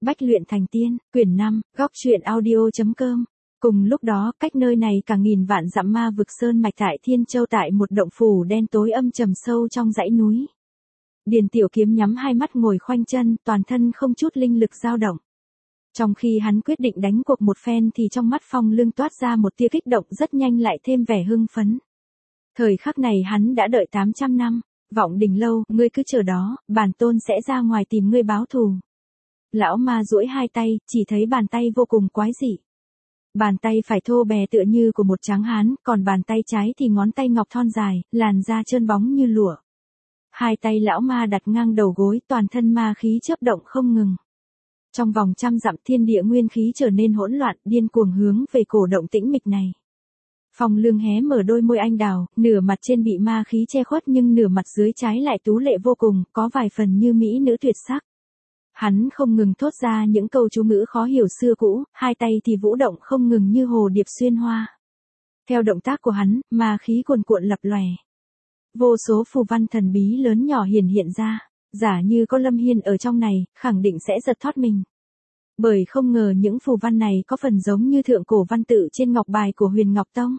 Bách luyện thành tiên, quyển 5, góc truyện audio.com. Cùng lúc đó, cách nơi này cả nghìn vạn dặm ma vực sơn mạch tại Thiên Châu tại một động phủ đen tối âm trầm sâu trong dãy núi. Điền Tiểu Kiếm nhắm hai mắt ngồi khoanh chân, toàn thân không chút linh lực dao động. Trong khi hắn quyết định đánh cuộc một phen thì trong mắt Phong Lương toát ra một tia kích động, rất nhanh lại thêm vẻ hưng phấn. Thời khắc này hắn đã đợi 800 năm, Vọng Đình Lâu, ngươi cứ chờ đó, bản tôn sẽ ra ngoài tìm ngươi báo thù. Lão ma duỗi hai tay, chỉ thấy bàn tay vô cùng quái dị. Bàn tay phải thô bè tựa như của một tráng hán, còn bàn tay trái thì ngón tay ngọc thon dài, làn da trơn bóng như lụa. Hai tay lão ma đặt ngang đầu gối, toàn thân ma khí chớp động không ngừng. Trong vòng trăm dặm thiên địa nguyên khí trở nên hỗn loạn, điên cuồng hướng về cổ động tĩnh mịch này. Phong Lương hé mở đôi môi anh đào, nửa mặt trên bị ma khí che khuất nhưng nửa mặt dưới trái lại tú lệ vô cùng, có vài phần như mỹ nữ tuyệt sắc. Hắn không ngừng thốt ra những câu chú ngữ khó hiểu xưa cũ, hai tay thì vũ động không ngừng như hồ điệp xuyên hoa. Theo động tác của hắn, ma khí cuồn cuộn lập lòe. Vô số phù văn thần bí lớn nhỏ hiện ra, giả như có Lâm Hiên ở trong này, khẳng định sẽ giật thót mình. Bởi không ngờ những phù văn này có phần giống như thượng cổ văn tự trên ngọc bài của Huyền Ngọc Tông.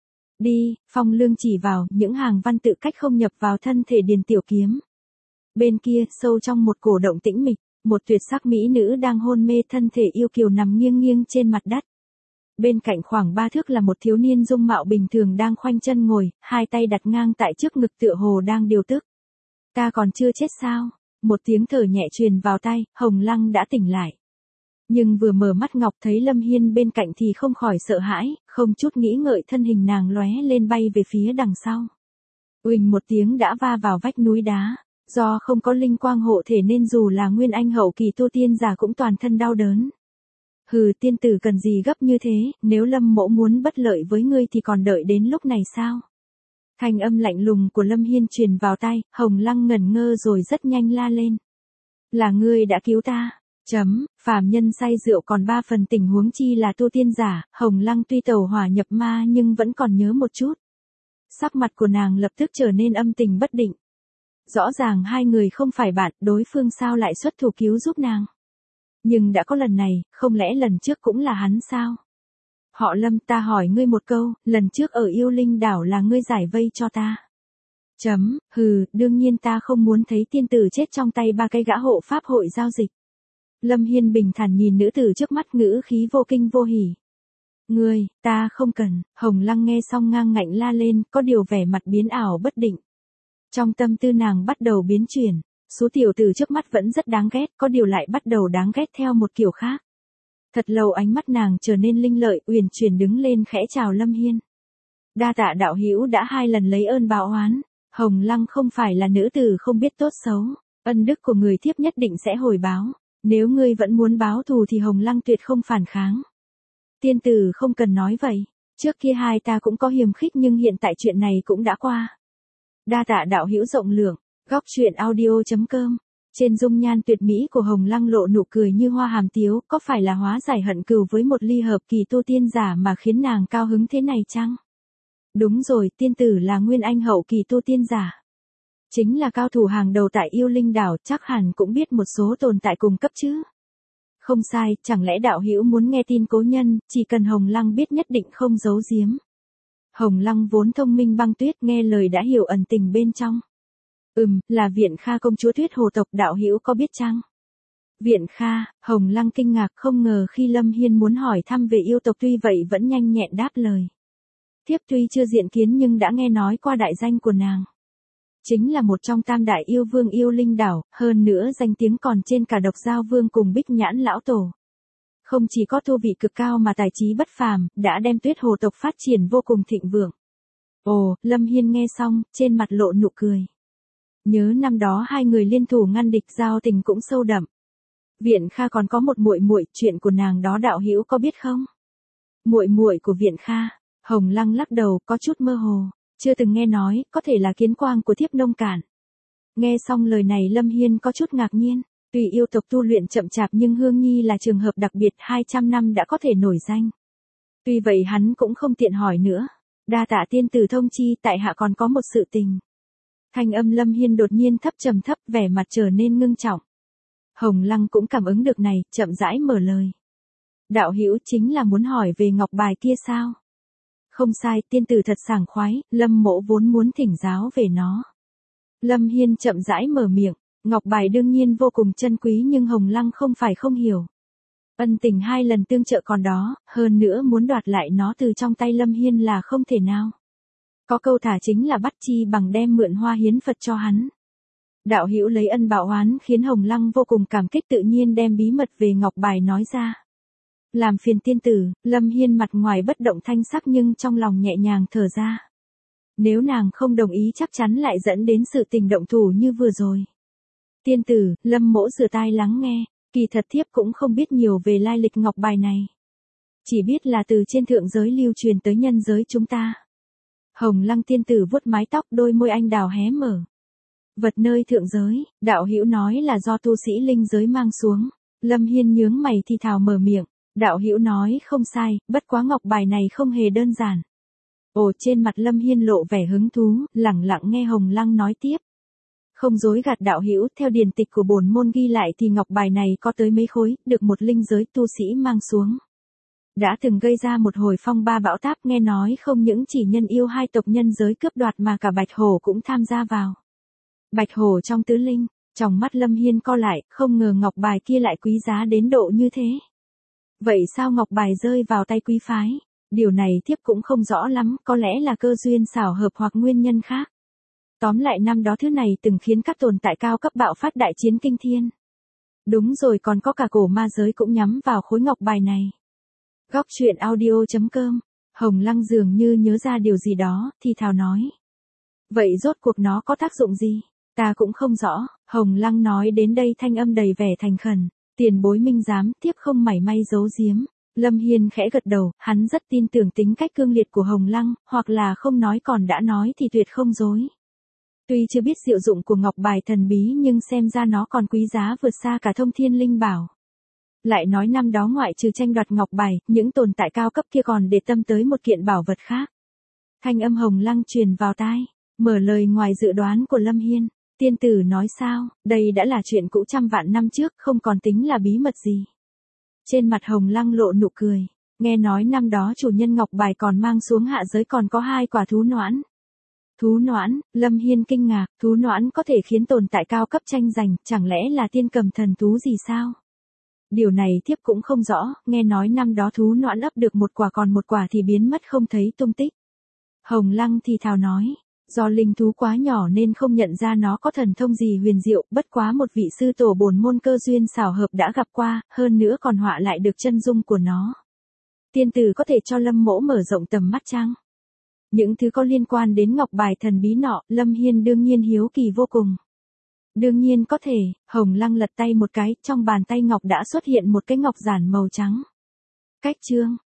Đi, Phong Lương chỉ vào, những hàng văn tự cách không nhập vào thân thể Điền Tiểu Kiếm. Bên kia, sâu trong một cổ động tĩnh mịch, một tuyệt sắc mỹ nữ đang hôn mê, thân thể yêu kiều nằm nghiêng nghiêng trên mặt đất. Bên cạnh khoảng 3 thước là một thiếu niên dung mạo bình thường đang khoanh chân ngồi, hai tay đặt ngang tại trước ngực tựa hồ đang điều tức. Ta còn chưa chết sao? Một tiếng thở nhẹ truyền vào tai, Hồng Lăng đã tỉnh lại. Nhưng vừa mở mắt Ngọc thấy Lâm Hiên bên cạnh thì không khỏi sợ hãi, không chút nghĩ ngợi thân hình nàng lóe lên bay về phía đằng sau. Uỳnh một tiếng đã va vào vách núi đá, do không có linh quang hộ thể nên dù là nguyên anh hậu kỳ tu tiên giả cũng toàn thân đau đớn. Hừ, tiên tử cần gì gấp như thế, nếu Lâm mỗ muốn bất lợi với ngươi thì còn đợi đến lúc này sao? Thanh âm lạnh lùng của Lâm Hiên truyền vào tai, Hồng Lăng ngẩn ngơ rồi rất nhanh la lên. Là ngươi đã cứu ta. Phàm nhân say rượu còn 3 phần tình huống chi là tu tiên giả, Hồng Lăng tuy tẩu hỏa nhập ma nhưng vẫn còn nhớ một chút. Sắc mặt của nàng lập tức trở nên âm tình bất định. Rõ ràng hai người không phải bạn, đối phương sao lại xuất thủ cứu giúp nàng. Nhưng đã có lần này, không lẽ lần trước cũng là hắn sao? Họ Lâm, ta hỏi ngươi một câu, lần trước ở Yêu Linh đảo là ngươi giải vây cho ta. Hừ, đương nhiên ta không muốn thấy tiên tử chết trong tay 3 cái gã hộ pháp hội giao dịch. Lâm Hiên bình thản nhìn nữ tử trước mắt, ngữ khí vô kinh vô hỉ. Ngươi, ta không cần. Hồng Lăng nghe xong ngang ngạnh la lên, có điều vẻ mặt biến ảo bất định. Trong tâm tư nàng bắt đầu biến chuyển, số tiểu tử trước mắt vẫn rất đáng ghét, có điều lại bắt đầu đáng ghét theo một kiểu khác. Thật lâu ánh mắt nàng trở nên linh lợi, uyển chuyển đứng lên khẽ chào Lâm Hiên. Đa tạ đạo hữu đã 2 lần lấy ơn báo oán. Hồng Lăng không phải là nữ tử không biết tốt xấu, ân đức của người thiếp nhất định sẽ hồi báo. Nếu ngươi vẫn muốn báo thù thì Hồng Lăng tuyệt không phản kháng. Tiên tử không cần nói vậy, trước kia hai ta cũng có hiềm khích nhưng hiện tại chuyện này cũng đã qua. Đa tạ đạo hữu rộng lượng, góc truyện audio.com. Trên dung nhan tuyệt mỹ của Hồng Lăng lộ nụ cười như hoa hàm tiếu, có phải là hóa giải hận cừu với một ly hợp kỳ tu tiên giả mà khiến nàng cao hứng thế này chăng? Đúng rồi, tiên tử là nguyên anh hậu kỳ tu tiên giả. Chính là cao thủ hàng đầu tại Yêu Linh đảo, chắc hẳn cũng biết một số tồn tại cùng cấp chứ. Không sai, chẳng lẽ đạo hữu muốn nghe tin cố nhân, chỉ cần Hồng Lăng biết nhất định không giấu giếm. Hồng Lăng vốn thông minh băng tuyết, nghe lời đã hiểu ẩn tình bên trong. Là Viện Kha công chúa Tuyết Hồ tộc, đạo hữu có biết chăng? Viện Kha, Hồng Lăng kinh ngạc, không ngờ khi Lâm Hiên muốn hỏi thăm về yêu tộc tuy vậy vẫn nhanh nhẹn đáp lời. Thiếp tuy chưa diện kiến nhưng đã nghe nói qua đại danh của nàng. Chính là một trong 3 đại yêu vương Yêu Linh đảo, hơn nữa danh tiếng còn trên cả Độc Giao Vương cùng Bích Nhãn lão tổ. Không chỉ có tu vị cực cao mà tài trí bất phàm, đã đem Tuyết Hồ tộc phát triển vô cùng thịnh vượng. Ồ, Lâm Hiên nghe xong, trên mặt lộ nụ cười. Nhớ năm đó hai người liên thủ ngăn địch, giao tình cũng sâu đậm. Viện Kha còn có một muội muội, chuyện của nàng đó đạo hữu có biết không? Muội muội của Viện Kha? Hồng Lăng lắc đầu, có chút mơ hồ. Chưa từng nghe nói, có thể là kiến quang của thiếp nông cản. Nghe xong lời này Lâm Hiên có chút ngạc nhiên, tuy yêu tộc tu luyện chậm chạp nhưng Hương Nhi là trường hợp đặc biệt, 200 năm đã có thể nổi danh. Tuy vậy hắn cũng không tiện hỏi nữa. Đa tạ tiên tử thông chi, tại hạ còn có một sự tình. Thanh âm Lâm Hiên đột nhiên thấp trầm thấp, vẻ mặt trở nên ngưng trọng. Hồng Lăng cũng cảm ứng được này, chậm rãi mở lời. Đạo hữu chính là muốn hỏi về ngọc bài kia sao? Không sai, tiên tử thật sảng khoái, Lâm mỗ vốn muốn thỉnh giáo về nó. Lâm Hiên chậm rãi mở miệng, ngọc bài đương nhiên vô cùng chân quý nhưng Hồng Lăng không phải không hiểu. Ân tình 2 lần tương trợ còn đó, hơn nữa muốn đoạt lại nó từ trong tay Lâm Hiên là không thể nào. Có câu thả chính là bắt chi bằng đem mượn hoa hiến Phật cho hắn. Đạo hữu lấy ân báo oán khiến Hồng Lăng vô cùng cảm kích, tự nhiên đem bí mật về ngọc bài nói ra. Làm phiền tiên tử, Lâm Hiên mặt ngoài bất động thanh sắc nhưng trong lòng nhẹ nhàng thở ra. Nếu nàng không đồng ý chắc chắn lại dẫn đến sự tình động thủ như vừa rồi. Tiên tử, Lâm mỗ rửa tai lắng nghe, kỳ thật thiếp cũng không biết nhiều về lai lịch ngọc bài này. Chỉ biết là từ trên thượng giới lưu truyền tới nhân giới chúng ta. Hồng Lăng tiên tử vuốt mái tóc, đôi môi anh đào hé mở. Vật nơi thượng giới, đạo hữu nói là do tu sĩ linh giới mang xuống. Lâm Hiên nhướng mày thì thào mở miệng. Đạo hữu nói không sai, bất quá ngọc bài này không hề đơn giản. Ồ, trên mặt Lâm Hiên lộ vẻ hứng thú, lẳng lặng nghe Hồng Lăng nói tiếp. Không dối gạt đạo hữu, theo điển tịch của bổn môn ghi lại thì ngọc bài này có tới mấy khối, được một linh giới tu sĩ mang xuống. Đã từng gây ra một hồi phong ba bão táp, nghe nói không những chỉ nhân yêu 2 tộc nhân giới cướp đoạt mà cả Bạch Hổ cũng tham gia vào. Bạch Hổ trong tứ linh, trong mắt Lâm Hiên co lại, không ngờ ngọc bài kia lại quý giá đến độ như thế. Vậy sao ngọc bài rơi vào tay quý phái? Điều này thiếp cũng không rõ lắm, có lẽ là cơ duyên xảo hợp hoặc nguyên nhân khác. Tóm lại năm đó thứ này từng khiến các tồn tại cao cấp bạo phát đại chiến kinh thiên. Đúng rồi, còn có cả cổ ma giới cũng nhắm vào khối ngọc bài này. Góc truyện audio.com, Hồng Lăng dường như nhớ ra điều gì đó, thì thào nói. Vậy rốt cuộc nó có tác dụng gì? Ta cũng không rõ. Hồng Lăng nói đến đây thanh âm đầy vẻ thành khẩn. Tiền bối minh giám, tiếp không mảy may giấu giếm. Lâm Hiên khẽ gật đầu, hắn rất tin tưởng tính cách cương liệt của Hồng Lăng, hoặc là không nói còn đã nói thì tuyệt không dối. Tuy chưa biết diệu dụng của ngọc bài thần bí nhưng xem ra nó còn quý giá vượt xa cả thông thiên linh bảo. Lại nói năm đó ngoại trừ tranh đoạt ngọc bài, những tồn tại cao cấp kia còn để tâm tới một kiện bảo vật khác. Thanh âm Hồng Lăng truyền vào tai, mở lời ngoài dự đoán của Lâm Hiên. Tiên tử nói sao, đây đã là chuyện cũ trăm vạn năm trước, không còn tính là bí mật gì. Trên mặt Hồng Lăng lộ nụ cười, nghe nói năm đó chủ nhân ngọc bài còn mang xuống hạ giới còn có 2 quả thú noãn. Thú noãn, Lâm Hiên kinh ngạc, thú noãn có thể khiến tồn tại cao cấp tranh giành, chẳng lẽ là tiên cầm thần thú gì sao? Điều này thiếp cũng không rõ, nghe nói năm đó thú noãn ấp được 1 quả còn 1 quả thì biến mất không thấy tung tích. Hồng Lăng thì thào nói. Do linh thú quá nhỏ nên không nhận ra nó có thần thông gì huyền diệu, bất quá một vị sư tổ bổn môn cơ duyên xảo hợp đã gặp qua, hơn nữa còn họa lại được chân dung của nó. Tiên tử có thể cho Lâm mỗ mở rộng tầm mắt chăng? Những thứ có liên quan đến ngọc bài thần bí nọ, Lâm Hiên đương nhiên hiếu kỳ vô cùng. Đương nhiên có thể, Hồng Lăng lật tay một cái, trong bàn tay ngọc đã xuất hiện một cái ngọc giản màu trắng. Cách chương,